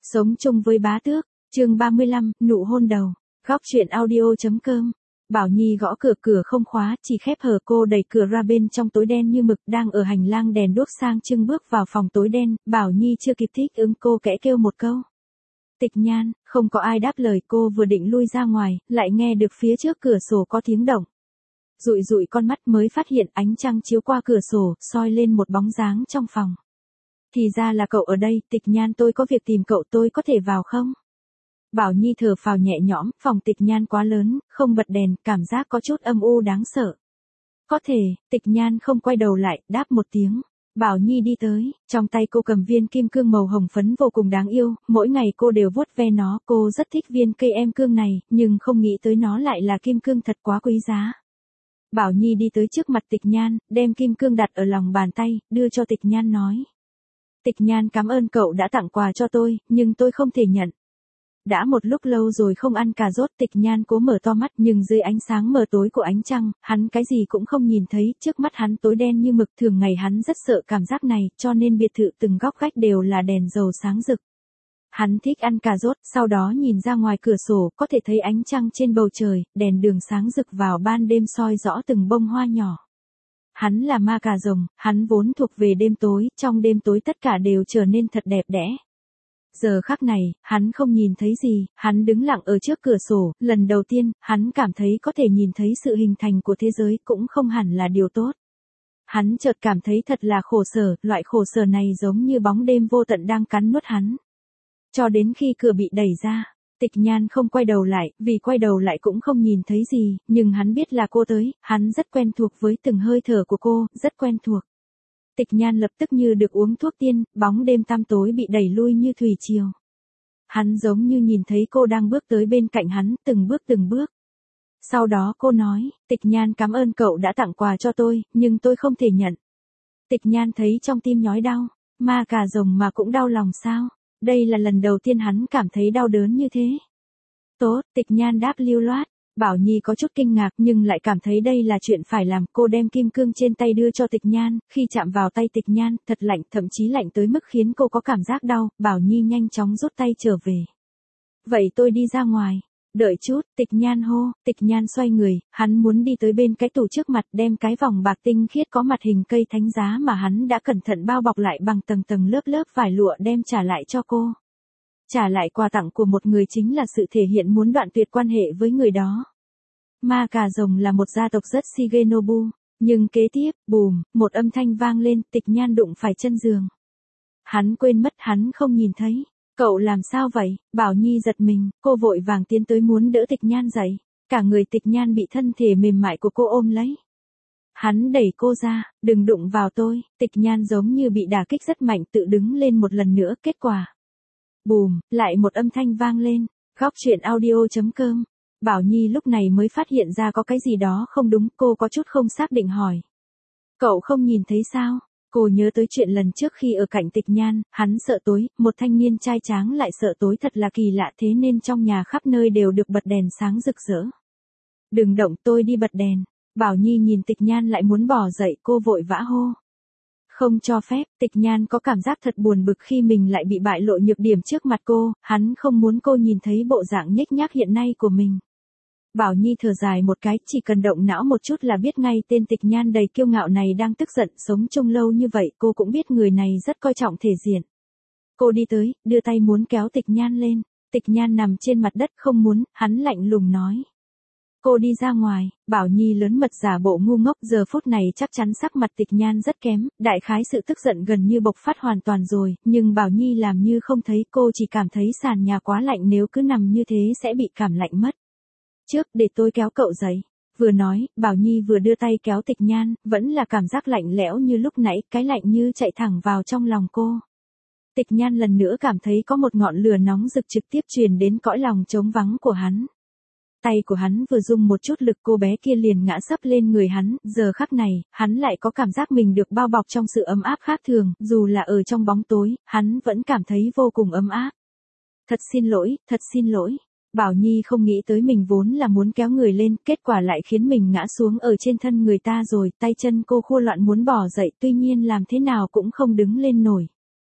Sống chung với bá tước, chương 35, nụ hôn đầu, góc truyện audio.com. Bảo Nhi gõ cửa không khóa, chỉ khép hờ. Cô đẩy cửa ra bên trong tối đen như mực, đang ở hành lang đèn đuốc sang trưng bước vào phòng tối đen. Bảo Nhi chưa kịp thích ứng, cô kẽ kêu một câu. Tịch Nhan, không có ai đáp lời. Cô vừa định lui ra ngoài, lại nghe được phía trước cửa sổ có tiếng động. Dụi dụi con mắt mới phát hiện ánh trăng chiếu qua cửa sổ, soi lên một bóng dáng trong phòng. Thì ra là cậu ở đây. Tịch Nhan, tôi có việc tìm cậu, tôi có thể vào không? Bảo Nhi thở phào nhẹ nhõm, phòng Tịch Nhan quá lớn, không bật đèn, cảm giác có chút âm u đáng sợ. Có thể. Tịch Nhan không quay đầu lại, đáp một tiếng. Bảo Nhi đi tới, trong tay cô cầm viên kim cương màu hồng phấn vô cùng đáng yêu, mỗi ngày cô đều vuốt ve nó. Cô rất thích viên cây em cương này, nhưng không nghĩ tới nó lại là kim cương thật quá quý giá. Bảo Nhi đi tới trước mặt Tịch Nhan, đem kim cương đặt ở lòng bàn tay, đưa cho Tịch Nhan nói. Tịch Nhan, cảm ơn cậu đã tặng quà cho tôi, nhưng tôi không thể nhận. Đã một lúc lâu rồi không ăn cà rốt. Tịch Nhan cố mở to mắt, nhưng dưới ánh sáng mờ tối của ánh trăng, hắn cái gì cũng không nhìn thấy. Trước mắt hắn tối đen như mực. Thường ngày hắn rất sợ cảm giác này, cho nên biệt thự từng góc gách đều là đèn dầu sáng rực. Hắn thích ăn cà rốt, sau đó nhìn ra ngoài cửa sổ, có thể thấy ánh trăng trên bầu trời, đèn đường sáng rực vào ban đêm soi rõ từng bông hoa nhỏ. Hắn là ma cà rồng, hắn vốn thuộc về đêm tối, trong đêm tối tất cả đều trở nên thật đẹp đẽ. Giờ khắc này, hắn không nhìn thấy gì, hắn đứng lặng ở trước cửa sổ, lần đầu tiên, hắn cảm thấy có thể nhìn thấy sự hình thành của thế giới cũng không hẳn là điều tốt. Hắn chợt cảm thấy thật là khổ sở, loại khổ sở này giống như bóng đêm vô tận đang cắn nuốt hắn. Cho đến khi cửa bị đẩy ra, Tịch Nhan không quay đầu lại, vì quay đầu lại cũng không nhìn thấy gì, nhưng hắn biết là cô tới, hắn rất quen thuộc với từng hơi thở của cô, rất quen thuộc. Tịch Nhan lập tức như được uống thuốc tiên, bóng đêm tăm tối bị đẩy lui như thủy triều. Hắn giống như nhìn thấy cô đang bước tới bên cạnh hắn, từng bước. Sau đó cô nói, Tịch Nhan, cảm ơn cậu đã tặng quà cho tôi, nhưng tôi không thể nhận. Tịch Nhan thấy trong tim nhói đau, ma cà rồng mà cũng đau lòng sao? Đây là lần đầu tiên hắn cảm thấy đau đớn như thế. Tốt, Tịch Nhan đáp lưu loát. Bảo Nhi có chút kinh ngạc nhưng lại cảm thấy đây là chuyện phải làm. Cô đem kim cương trên tay đưa cho Tịch Nhan, khi chạm vào tay Tịch Nhan, thật lạnh, thậm chí lạnh tới mức khiến cô có cảm giác đau. Bảo Nhi nhanh chóng rút tay trở về. Vậy tôi đi ra ngoài. Đợi chút, Tịch Nhan hô. Tịch Nhan xoay người, hắn muốn đi tới bên cái tủ trước mặt, đem cái vòng bạc tinh khiết có mặt hình cây thánh giá mà hắn đã cẩn thận bao bọc lại bằng tầng lớp vải lụa đem trả lại cho cô. Trả lại quà tặng của một người chính là sự thể hiện muốn đoạn tuyệt quan hệ với người đó. Ma cà rồng là một gia tộc rất Shigenobu, nhưng kế tiếp, bùm, một âm thanh vang lên. Tịch Nhan đụng phải chân giường. Hắn quên mất, hắn không nhìn thấy. Cậu làm sao vậy? Bảo Nhi giật mình, cô vội vàng tiến tới muốn đỡ Tịch Nhan dậy. Cả người Tịch Nhan bị thân thể mềm mại của cô ôm lấy. Hắn đẩy cô ra, đừng đụng vào tôi. Tịch Nhan giống như bị đả kích rất mạnh, tự đứng lên một lần nữa. Kết quả, bùm, lại một âm thanh vang lên. Góc truyện audio.com. Bảo Nhi lúc này mới phát hiện ra có cái gì đó không đúng, cô có chút không xác định hỏi. Cậu không nhìn thấy sao? Cô nhớ tới chuyện lần trước khi ở cạnh Tịch Nhan, hắn sợ tối, một thanh niên trai tráng lại sợ tối thật là kỳ lạ, thế nên trong nhà khắp nơi đều được bật đèn sáng rực rỡ. Đừng động, tôi đi bật đèn. Bảo Nhi nhìn Tịch Nhan lại muốn bỏ dậy, cô vội vã hô. Không cho phép. Tịch Nhan có cảm giác thật buồn bực khi mình lại bị bại lộ nhược điểm trước mặt cô, hắn không muốn cô nhìn thấy bộ dạng nhếch nhác hiện nay của mình. Bảo Nhi thở dài một cái, chỉ cần động não một chút là biết ngay tên Tịch Nhan đầy kiêu ngạo này đang tức giận. Sống chung lâu như vậy, cô cũng biết người này rất coi trọng thể diện. Cô đi tới, đưa tay muốn kéo Tịch Nhan lên. Tịch Nhan nằm trên mặt đất không muốn, hắn lạnh lùng nói. Cô đi ra ngoài. Bảo Nhi lớn mật giả bộ ngu ngốc, giờ phút này chắc chắn sắc mặt Tịch Nhan rất kém, đại khái sự tức giận gần như bộc phát hoàn toàn rồi, nhưng Bảo Nhi làm như không thấy, cô chỉ cảm thấy sàn nhà quá lạnh, nếu cứ nằm như thế sẽ bị cảm lạnh mất. Trước, để tôi kéo cậu dậy. Vừa nói, Bảo Nhi vừa đưa tay kéo Tịch Nhan, vẫn là cảm giác lạnh lẽo như lúc nãy, cái lạnh như chạy thẳng vào trong lòng cô. Tịch Nhan lần nữa cảm thấy có một ngọn lửa nóng rực trực tiếp truyền đến cõi lòng trống vắng của hắn. Tay của hắn vừa dùng một chút lực, cô bé kia liền ngã sấp lên người hắn. Giờ khắc này, hắn lại có cảm giác mình được bao bọc trong sự ấm áp khác thường, dù là ở trong bóng tối, hắn vẫn cảm thấy vô cùng ấm áp. Thật xin lỗi. Bảo Nhi không nghĩ tới mình vốn là muốn kéo người lên, kết quả lại khiến mình ngã xuống ở trên thân người ta rồi, tay chân cô khua loạn muốn bỏ dậy, tuy nhiên làm thế nào cũng không đứng lên nổi.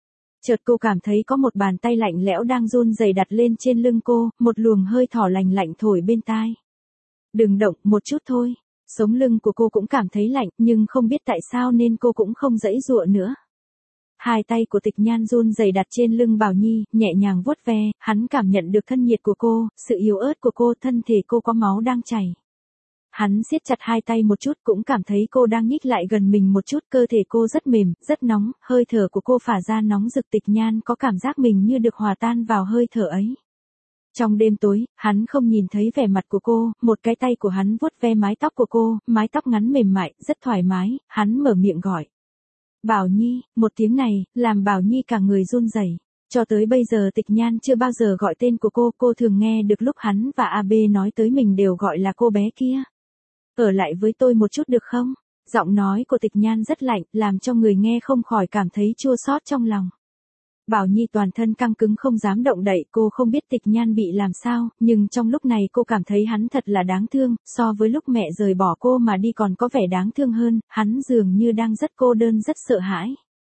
Chợt cô cảm thấy có một bàn tay lạnh lẽo đang run rẩy đặt lên trên lưng cô, một luồng hơi thở lành lạnh thổi bên tai. Đừng động, một chút thôi. Sống lưng của cô cũng cảm thấy lạnh, nhưng không biết tại sao nên cô cũng không giãy giụa nữa. Hai tay của Tịch Nhan run rẩy đặt trên lưng Bảo Nhi, nhẹ nhàng vuốt ve, hắn cảm nhận được thân nhiệt của cô, sự yếu ớt của cô, thân thể cô có máu đang chảy. Hắn siết chặt hai tay một chút, cũng cảm thấy cô đang nhích lại gần mình một chút, cơ thể cô rất mềm, rất nóng, hơi thở của cô phả ra nóng rực. Tịch Nhan có cảm giác mình như được hòa tan vào hơi thở ấy. Trong đêm tối, hắn không nhìn thấy vẻ mặt của cô, một cái tay của hắn vuốt ve mái tóc của cô, mái tóc ngắn mềm mại, rất thoải mái, hắn mở miệng gọi. Bảo Nhi, một tiếng này, làm Bảo Nhi cả người run rẩy. Cho tới bây giờ Tịch Nhan chưa bao giờ gọi tên của cô thường nghe được lúc hắn và AB nói tới mình đều gọi là cô bé kia. Ở lại với tôi một chút được không? Giọng nói của Tịch Nhan rất lạnh, làm cho người nghe không khỏi cảm thấy chua xót trong lòng. Bảo Nhi toàn thân căng cứng không dám động đậy, cô không biết Tịch Nhan bị làm sao, nhưng trong lúc này cô cảm thấy hắn thật là đáng thương, so với lúc mẹ rời bỏ cô mà đi còn có vẻ đáng thương hơn, hắn dường như đang rất cô đơn rất sợ hãi.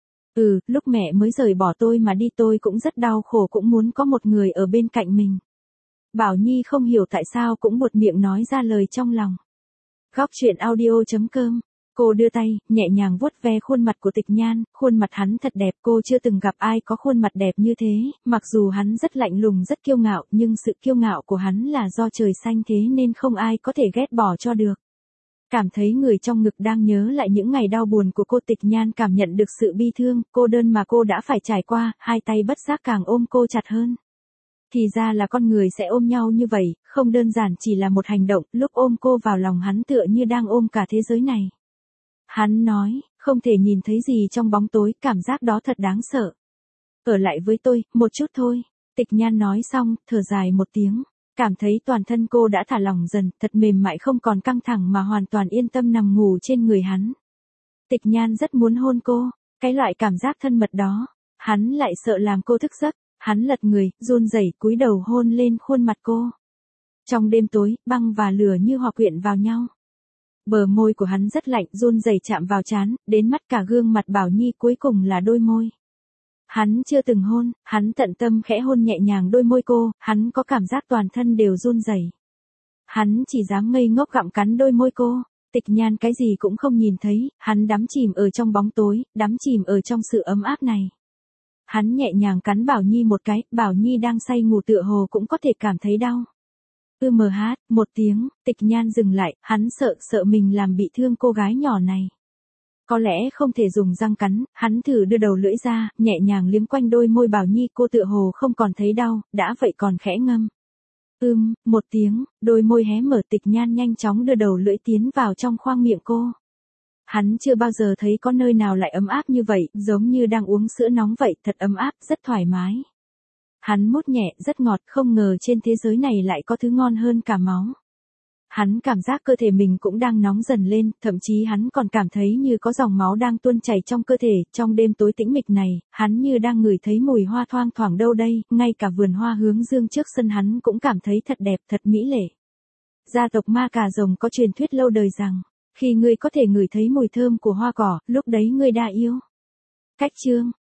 Lúc mẹ mới rời bỏ tôi mà đi tôi cũng rất đau khổ, cũng muốn có một người ở bên cạnh mình. Bảo Nhi không hiểu tại sao cũng buột miệng nói ra lời trong lòng. Góc truyện audio.com. Cô đưa tay, nhẹ nhàng vuốt ve khuôn mặt của Tịch Nhan, khuôn mặt hắn thật đẹp, cô chưa từng gặp ai có khuôn mặt đẹp như thế, mặc dù hắn rất lạnh lùng rất kiêu ngạo, nhưng sự kiêu ngạo của hắn là do trời xanh thế nên không ai có thể ghét bỏ cho được. Cảm thấy người trong ngực đang nhớ lại những ngày đau buồn của cô, Tịch Nhan cảm nhận được sự bi thương, cô đơn mà cô đã phải trải qua, hai tay bất giác càng ôm cô chặt hơn. Thì ra là con người sẽ ôm nhau như vậy, không đơn giản chỉ là một hành động, lúc ôm cô vào lòng hắn tựa như đang ôm cả thế giới này. Hắn nói, không thể nhìn thấy gì trong bóng tối, cảm giác đó thật đáng sợ. Ở lại với tôi, một chút thôi. Tịch Nhan nói xong, thở dài một tiếng. Cảm thấy toàn thân cô đã thả lỏng dần, thật mềm mại không còn căng thẳng mà hoàn toàn yên tâm nằm ngủ trên người hắn. Tịch Nhan rất muốn hôn cô, cái loại cảm giác thân mật đó. Hắn lại sợ làm cô thức giấc, hắn lật người, run rẩy cúi đầu hôn lên khuôn mặt cô. Trong đêm tối, băng và lửa như hòa quyện vào nhau. Bờ môi của hắn rất lạnh, run rẩy chạm vào trán, đến mắt cả gương mặt Bảo Nhi, cuối cùng là đôi môi. Hắn chưa từng hôn, hắn tận tâm khẽ hôn nhẹ nhàng đôi môi cô, hắn có cảm giác toàn thân đều run rẩy. Hắn chỉ dám ngây ngốc gặm cắn đôi môi cô. Tịch Nhan cái gì cũng không nhìn thấy, hắn đắm chìm ở trong bóng tối, đắm chìm ở trong sự ấm áp này. Hắn nhẹ nhàng cắn Bảo Nhi một cái, Bảo Nhi đang say ngủ tựa hồ cũng có thể cảm thấy đau. Một tiếng, Tịch Nhan dừng lại, hắn sợ mình làm bị thương cô gái nhỏ này. Có lẽ không thể dùng răng cắn, hắn thử đưa đầu lưỡi ra, nhẹ nhàng liếm quanh đôi môi Bảo Nhi, cô tựa hồ không còn thấy đau, đã vậy còn khẽ ngâm. Một tiếng, đôi môi hé mở, Tịch Nhan nhanh chóng đưa đầu lưỡi tiến vào trong khoang miệng cô. Hắn chưa bao giờ thấy có nơi nào lại ấm áp như vậy, giống như đang uống sữa nóng vậy, thật ấm áp, rất thoải mái. Hắn mút nhẹ, rất ngọt, không ngờ trên thế giới này lại có thứ ngon hơn cả máu. Hắn cảm giác cơ thể mình cũng đang nóng dần lên, thậm chí hắn còn cảm thấy như có dòng máu đang tuôn chảy trong cơ thể. Trong đêm tối tĩnh mịch này, hắn như đang ngửi thấy mùi hoa thoang thoảng đâu đây, ngay cả vườn hoa hướng dương trước sân hắn cũng cảm thấy thật đẹp, thật mỹ lệ. Gia tộc Ma Cà Rồng có truyền thuyết lâu đời rằng, khi ngươi có thể ngửi thấy mùi thơm của hoa cỏ, lúc đấy ngươi đã yêu. Cách chương